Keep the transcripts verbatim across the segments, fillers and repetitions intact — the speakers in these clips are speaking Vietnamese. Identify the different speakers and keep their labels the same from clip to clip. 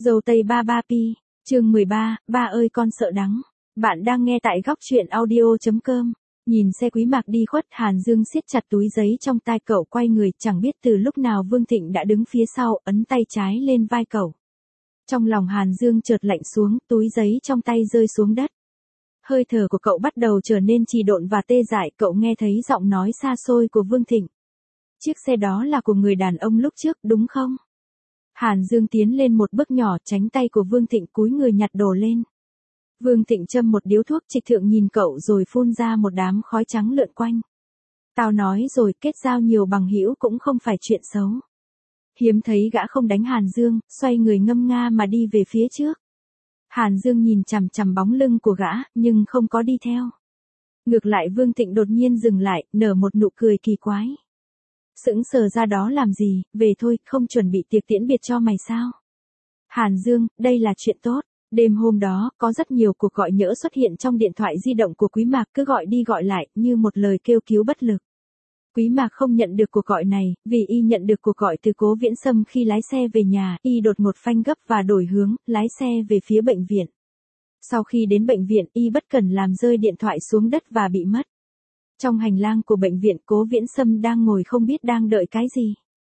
Speaker 1: Dâu tây ba ba pi, chương mười ba, ba ơi con sợ đắng. Bạn đang nghe tại góc truyện audio.com. Nhìn xe Quý Mạc đi khuất, Hàn Dương siết chặt túi giấy trong tay cậu, quay người, chẳng biết từ lúc nào Vương Thịnh đã đứng phía sau, ấn tay trái lên vai cậu. Trong lòng Hàn Dương chợt lạnh xuống, túi giấy trong tay rơi xuống đất. Hơi thở của cậu bắt đầu trở nên trì độn và tê dại, cậu nghe thấy giọng nói xa xôi của Vương Thịnh. Chiếc xe đó là của người đàn ông lúc trước, đúng không? Hàn Dương tiến lên một bước nhỏ, tránh tay của Vương Thịnh, cúi người nhặt đồ lên. Vương Thịnh châm một điếu thuốc trịch thượng nhìn cậu rồi phun ra một đám khói trắng lượn quanh. Tao nói rồi, kết giao nhiều bằng hữu cũng không phải chuyện xấu. Hiếm thấy gã không đánh Hàn Dương, xoay người ngâm nga mà đi về phía trước. Hàn Dương nhìn chằm chằm bóng lưng của gã, nhưng không có đi theo. Ngược lại Vương Thịnh đột nhiên dừng lại, nở một nụ cười kỳ quái. Sững sờ ra đó làm gì, về thôi, không chuẩn bị tiệc tiễn biệt cho mày sao? Hàn Dương, đây là chuyện tốt. Đêm hôm đó, có rất nhiều cuộc gọi nhỡ xuất hiện trong điện thoại di động của Quý Mạc, cứ gọi đi gọi lại, như một lời kêu cứu bất lực. Quý Mạc không nhận được cuộc gọi này, vì y nhận được cuộc gọi từ Cố Viễn Sâm khi lái xe về nhà, y đột ngột phanh gấp và đổi hướng, lái xe về phía bệnh viện. Sau khi đến bệnh viện, y bất cẩn làm rơi điện thoại xuống đất và bị mất. Trong hành lang của bệnh viện, Cố Viễn Sâm đang ngồi không biết đang đợi cái gì.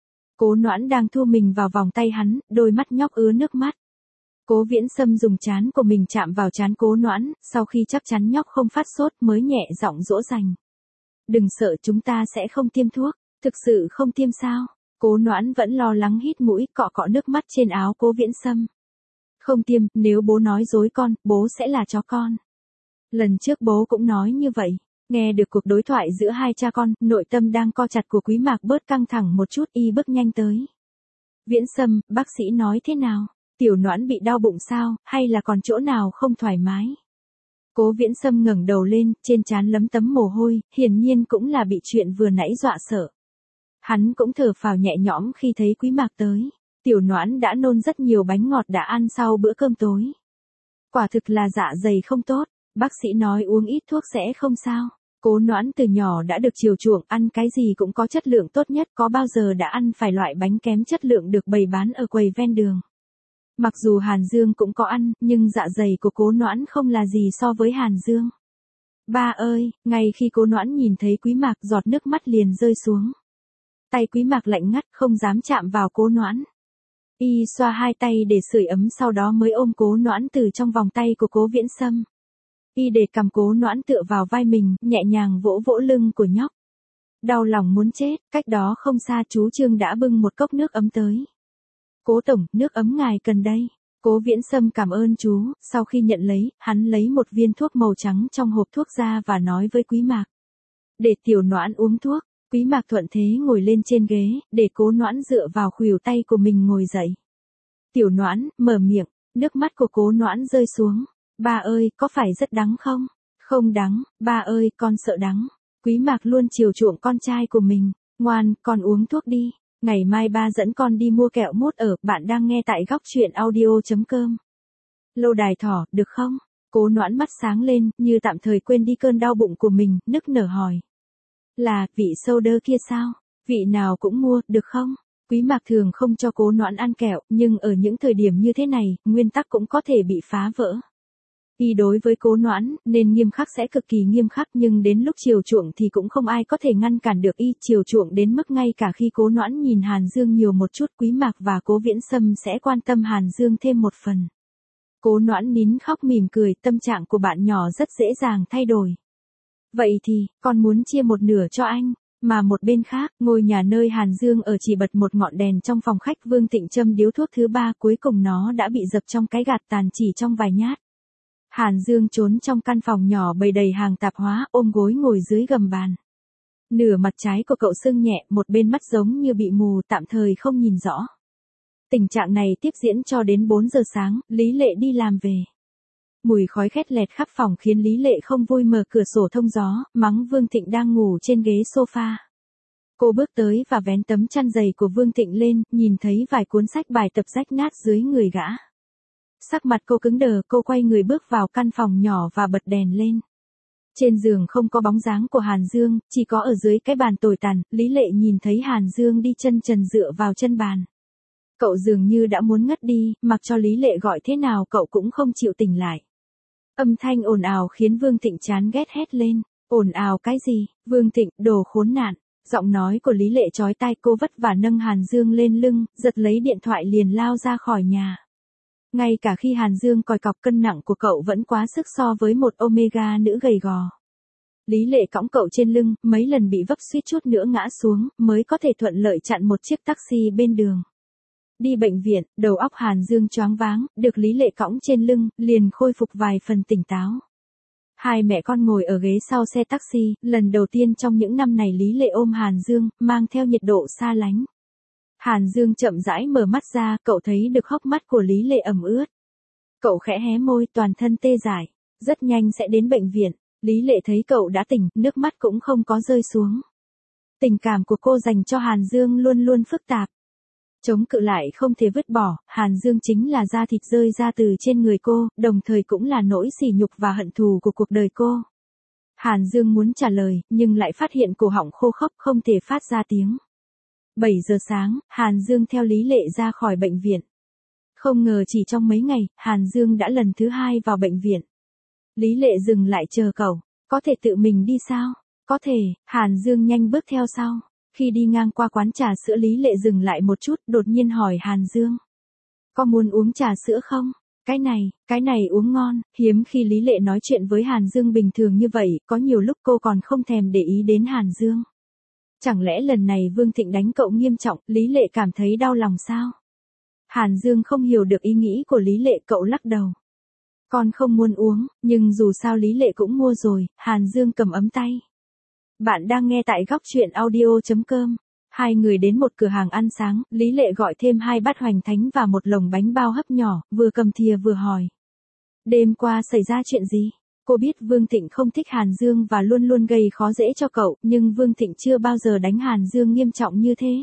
Speaker 1: Cố Noãn đang thu mình vào vòng tay hắn, đôi mắt nhóc ứa nước mắt. Cố Viễn Sâm dùng trán của mình chạm vào trán Cố Noãn, sau khi chắc chắn nhóc không phát sốt mới nhẹ giọng dỗ dành. Đừng sợ, chúng ta sẽ không tiêm thuốc. Thực sự không tiêm sao? Cố Noãn vẫn lo lắng hít mũi, cọ cọ nước mắt trên áo Cố Viễn Sâm. Không tiêm, nếu bố nói dối con, bố sẽ là chó con. Lần trước bố cũng nói như vậy. Nghe được cuộc đối thoại giữa hai cha con, nội tâm đang co chặt của Quý Mạc bớt căng thẳng một chút, y bước nhanh tới. Viễn Sâm, bác sĩ nói thế nào? Tiểu Noãn bị đau bụng sao, hay là còn chỗ nào không thoải mái? Cố Viễn Sâm ngẩng đầu lên, trên trán lấm tấm mồ hôi, hiển nhiên cũng là bị chuyện vừa nãy dọa sợ. Hắn cũng thở phào nhẹ nhõm khi thấy Quý Mạc tới. Tiểu Noãn đã nôn rất nhiều bánh ngọt đã ăn sau bữa cơm tối. Quả thực là dạ dày không tốt, bác sĩ nói uống ít thuốc sẽ không sao. Cố Noãn từ nhỏ đã được chiều chuộng, ăn cái gì cũng có chất lượng tốt nhất, có bao giờ đã ăn phải loại bánh kém chất lượng được bày bán ở quầy ven đường. Mặc dù Hàn Dương cũng có ăn, nhưng dạ dày của Cố Noãn không là gì so với Hàn Dương. Ba ơi, ngay khi Cố Noãn nhìn thấy Quý Mạc, giọt nước mắt liền rơi xuống. Tay Quý Mạc lạnh ngắt, không dám chạm vào Cố Noãn. Y xoa hai tay để sưởi ấm, sau đó mới ôm Cố Noãn từ trong vòng tay của Cố Viễn Sâm. Y để cầm Cố Noãn tựa vào vai mình, nhẹ nhàng vỗ vỗ lưng của nhóc. Đau lòng muốn chết, cách đó không xa chú Trương đã bưng một cốc nước ấm tới. Cố tổng, nước ấm ngài cần đây. Cố Viễn Sâm cảm ơn chú, sau khi nhận lấy, hắn lấy một viên thuốc màu trắng trong hộp thuốc ra và nói với Quý Mạc. Để Tiểu Noãn uống thuốc. Quý Mạc thuận thế ngồi lên trên ghế, để Cố Noãn dựa vào khuỷu tay của mình ngồi dậy. Tiểu Noãn, mở miệng, nước mắt của Cố Noãn rơi xuống. Ba ơi, có phải rất đắng không? Không đắng, ba ơi, con sợ đắng. Quý Mạc luôn chiều chuộng con trai của mình. Ngoan, con uống thuốc đi. Ngày mai ba dẫn con đi mua kẹo mút ở, bạn đang nghe tại góc truyện audio.com. Lô đài thỏ, được không? Cố Noãn mắt sáng lên, như tạm thời quên đi cơn đau bụng của mình, nức nở hỏi. Là, vị soda kia sao? Vị nào cũng mua, được không? Quý Mạc thường không cho Cố Noãn ăn kẹo, nhưng ở những thời điểm như thế này, nguyên tắc cũng có thể bị phá vỡ. Y đối với Cố Noãn, nên nghiêm khắc sẽ cực kỳ nghiêm khắc, nhưng đến lúc chiều chuộng thì cũng không ai có thể ngăn cản được y, chiều chuộng đến mức ngay cả khi Cố Noãn nhìn Hàn Dương nhiều một chút, Quý Mạc và Cố Viễn Sâm sẽ quan tâm Hàn Dương thêm một phần. Cố Noãn nín khóc mỉm cười, tâm trạng của bạn nhỏ rất dễ dàng thay đổi. Vậy thì, con muốn chia một nửa cho anh. Mà một bên khác, ngôi nhà nơi Hàn Dương ở chỉ bật một ngọn đèn trong phòng khách, Vương Thịnh châm điếu thuốc thứ ba, cuối cùng nó đã bị dập trong cái gạt tàn chỉ trong vài nhát. Hàn Dương trốn trong căn phòng nhỏ bày đầy hàng tạp hóa, ôm gối ngồi dưới gầm bàn. Nửa mặt trái của cậu sưng nhẹ, một bên mắt giống như bị mù, tạm thời không nhìn rõ. Tình trạng này tiếp diễn cho đến bốn giờ sáng, Lý Lệ đi làm về. Mùi khói khét lẹt khắp phòng khiến Lý Lệ không vui, mở cửa sổ thông gió, mắng Vương Thịnh đang ngủ trên ghế sofa. Cô bước tới và vén tấm chăn dày của Vương Thịnh lên, nhìn thấy vài cuốn sách bài tập rách nát dưới người gã. Sắc mặt cô cứng đờ, cô quay người bước vào căn phòng nhỏ và bật đèn lên. Trên giường không có bóng dáng của Hàn Dương, chỉ có ở dưới cái bàn tồi tàn, Lý Lệ nhìn thấy Hàn Dương đi chân trần dựa vào chân bàn. Cậu dường như đã muốn ngất đi, mặc cho Lý Lệ gọi thế nào cậu cũng không chịu tỉnh lại. Âm thanh ồn ào khiến Vương Thịnh chán ghét hét lên. Ồn ào cái gì, Vương Thịnh, đồ khốn nạn. Giọng nói của Lý Lệ chói tai, cô vất vả nâng Hàn Dương lên lưng, giật lấy điện thoại liền lao ra khỏi nhà. Ngay cả khi Hàn Dương còi cọc cân nặng của cậu vẫn quá sức so với một Omega nữ gầy gò. Lý Lệ cõng cậu trên lưng, mấy lần bị vấp suýt chút nữa ngã xuống, mới có thể thuận lợi chặn một chiếc taxi bên đường. Đi bệnh viện, đầu óc Hàn Dương choáng váng, được Lý Lệ cõng trên lưng, liền khôi phục vài phần tỉnh táo. Hai mẹ con ngồi ở ghế sau xe taxi, lần đầu tiên trong những năm này Lý Lệ ôm Hàn Dương, mang theo nhiệt độ xa lánh. Hàn Dương chậm rãi mở mắt ra, cậu thấy được hốc mắt của Lý Lệ ẩm ướt. Cậu khẽ hé môi, toàn thân tê dại, rất nhanh sẽ đến bệnh viện. Lý Lệ thấy cậu đã tỉnh, nước mắt cũng không có rơi xuống. Tình cảm của cô dành cho Hàn Dương luôn luôn phức tạp. Chống cự lại không thể vứt bỏ, Hàn Dương chính là da thịt rơi ra từ trên người cô, đồng thời cũng là nỗi sỉ nhục và hận thù của cuộc đời cô. Hàn Dương muốn trả lời, nhưng lại phát hiện cổ họng khô khốc không thể phát ra tiếng. bảy giờ sáng, Hàn Dương theo Lý Lệ ra khỏi bệnh viện. Không ngờ chỉ trong mấy ngày, Hàn Dương đã lần thứ hai vào bệnh viện. Lý Lệ dừng lại chờ cậu, có thể tự mình đi sao? Có thể, Hàn Dương nhanh bước theo sau. Khi đi ngang qua quán trà sữa Lý Lệ dừng lại một chút, đột nhiên hỏi Hàn Dương. Có muốn uống trà sữa không? Cái này, cái này uống ngon, hiếm khi Lý Lệ nói chuyện với Hàn Dương bình thường như vậy, có nhiều lúc cô còn không thèm để ý đến Hàn Dương. Chẳng lẽ lần này Vương Thịnh đánh cậu nghiêm trọng, Lý Lệ cảm thấy đau lòng sao? Hàn Dương không hiểu được ý nghĩ của Lý Lệ, cậu lắc đầu. Con không muốn uống, nhưng dù sao Lý Lệ cũng mua rồi, Hàn Dương cầm ấm tay. Bạn đang nghe tại góc truyện audio chấm com. Hai người đến một cửa hàng ăn sáng, Lý Lệ gọi thêm hai bát hoành thánh và một lồng bánh bao hấp nhỏ, vừa cầm thìa vừa hỏi. Đêm qua xảy ra chuyện gì? Cô biết Vương Thịnh không thích Hàn Dương và luôn luôn gây khó dễ cho cậu, nhưng Vương Thịnh chưa bao giờ đánh Hàn Dương nghiêm trọng như thế.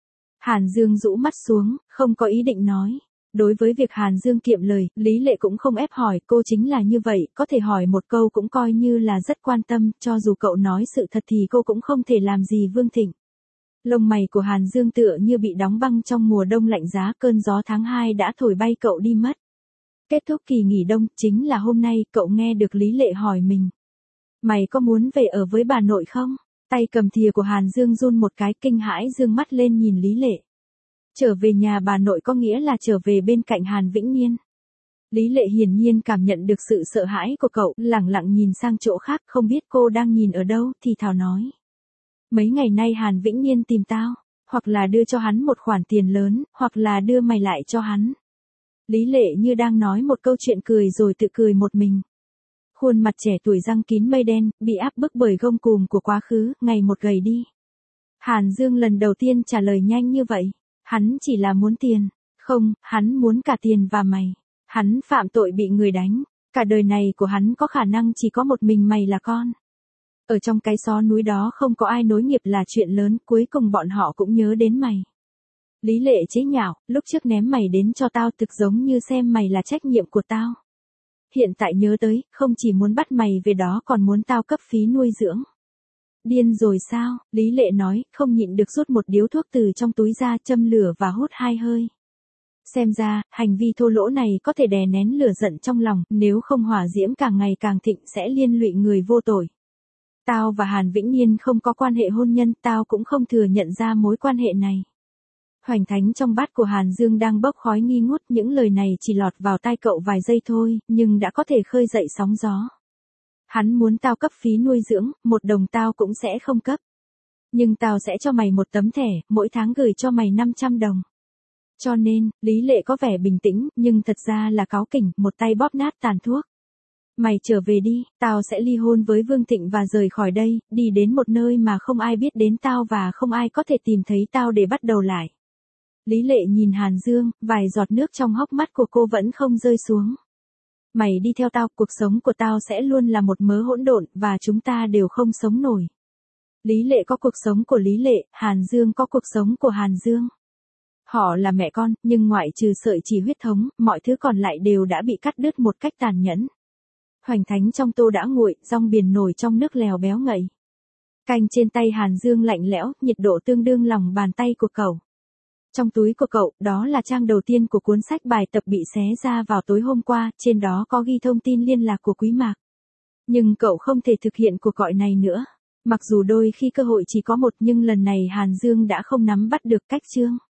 Speaker 1: Hàn Dương rũ mắt xuống, không có ý định nói. Đối với việc Hàn Dương kiệm lời, Lý Lệ cũng không ép hỏi, cô chính là như vậy, có thể hỏi một câu cũng coi như là rất quan tâm, cho dù cậu nói sự thật thì cô cũng không thể làm gì Vương Thịnh. Lông mày của Hàn Dương tựa như bị đóng băng trong mùa đông lạnh giá, cơn gió tháng hai đã thổi bay cậu đi mất. Kết thúc kỳ nghỉ đông, chính là hôm nay, cậu nghe được Lý Lệ hỏi mình. Mày có muốn về ở với bà nội không? Tay cầm thìa của Hàn Dương run một cái, kinh hãi dương mắt lên nhìn Lý Lệ. Trở về nhà bà nội có nghĩa là trở về bên cạnh Hàn Vĩnh Nhiên. Lý Lệ hiển nhiên cảm nhận được sự sợ hãi của cậu, lẳng lặng nhìn sang chỗ khác, không biết cô đang nhìn ở đâu, thì thào nói. Mấy ngày nay Hàn Vĩnh Nhiên tìm tao, hoặc là đưa cho hắn một khoản tiền lớn, hoặc là đưa mày lại cho hắn. Lý Lệ như đang nói một câu chuyện cười rồi tự cười một mình. Khuôn mặt trẻ tuổi răng kín mây đen, bị áp bức bởi gông cùm của quá khứ, ngày một gầy đi. Hàn Dương lần đầu tiên trả lời nhanh như vậy. Hắn chỉ là muốn tiền. Không, hắn muốn cả tiền và mày. Hắn phạm tội bị người đánh. Cả đời này của hắn có khả năng chỉ có một mình mày là con. Ở trong cái xó núi đó không có ai nối nghiệp là chuyện lớn, cuối cùng bọn họ cũng nhớ đến mày. Lý Lệ chế nhạo, lúc trước ném mày đến cho tao thực giống như xem mày là trách nhiệm của tao. Hiện tại nhớ tới, không chỉ muốn bắt mày về đó còn muốn tao cấp phí nuôi dưỡng. Điên rồi sao? Lý Lệ nói, không nhịn được rút một điếu thuốc từ trong túi ra, châm lửa và hút hai hơi. Xem ra, hành vi thô lỗ này có thể đè nén lửa giận trong lòng, nếu không hỏa diễm càng ngày càng thịnh sẽ liên lụy người vô tội. Tao và Hàn Vĩnh Nhiên không có quan hệ hôn nhân, tao cũng không thừa nhận ra mối quan hệ này. Hoành thánh trong bát của Hàn Dương đang bốc khói nghi ngút, những lời này chỉ lọt vào tai cậu vài giây thôi, nhưng đã có thể khơi dậy sóng gió. Hắn muốn tao cấp phí nuôi dưỡng, một đồng tao cũng sẽ không cấp. Nhưng tao sẽ cho mày một tấm thẻ, mỗi tháng gửi cho mày năm trăm đồng. Cho nên, Lý Lệ có vẻ bình tĩnh, nhưng thật ra là cáu kỉnh, một tay bóp nát tàn thuốc. Mày trở về đi, tao sẽ ly hôn với Vương Thịnh và rời khỏi đây, đi đến một nơi mà không ai biết đến tao và không ai có thể tìm thấy tao để bắt đầu lại. Lý Lệ nhìn Hàn Dương, vài giọt nước trong hốc mắt của cô vẫn không rơi xuống. Mày đi theo tao, cuộc sống của tao sẽ luôn là một mớ hỗn độn, và chúng ta đều không sống nổi. Lý Lệ có cuộc sống của Lý Lệ, Hàn Dương có cuộc sống của Hàn Dương. Họ là mẹ con, nhưng ngoại trừ sợi chỉ huyết thống, mọi thứ còn lại đều đã bị cắt đứt một cách tàn nhẫn. Hoành thánh trong tô đã nguội, rong biển nổi trong nước lèo béo ngậy. Canh trên tay Hàn Dương lạnh lẽo, nhiệt độ tương đương lòng bàn tay của cậu. Trong túi của cậu, đó là trang đầu tiên của cuốn sách bài tập bị xé ra vào tối hôm qua, trên đó có ghi thông tin liên lạc của Quý Mạc. Nhưng cậu không thể thực hiện cuộc gọi này nữa. Mặc dù đôi khi cơ hội chỉ có một nhưng lần này Hàn Dương đã không nắm bắt được cách chương.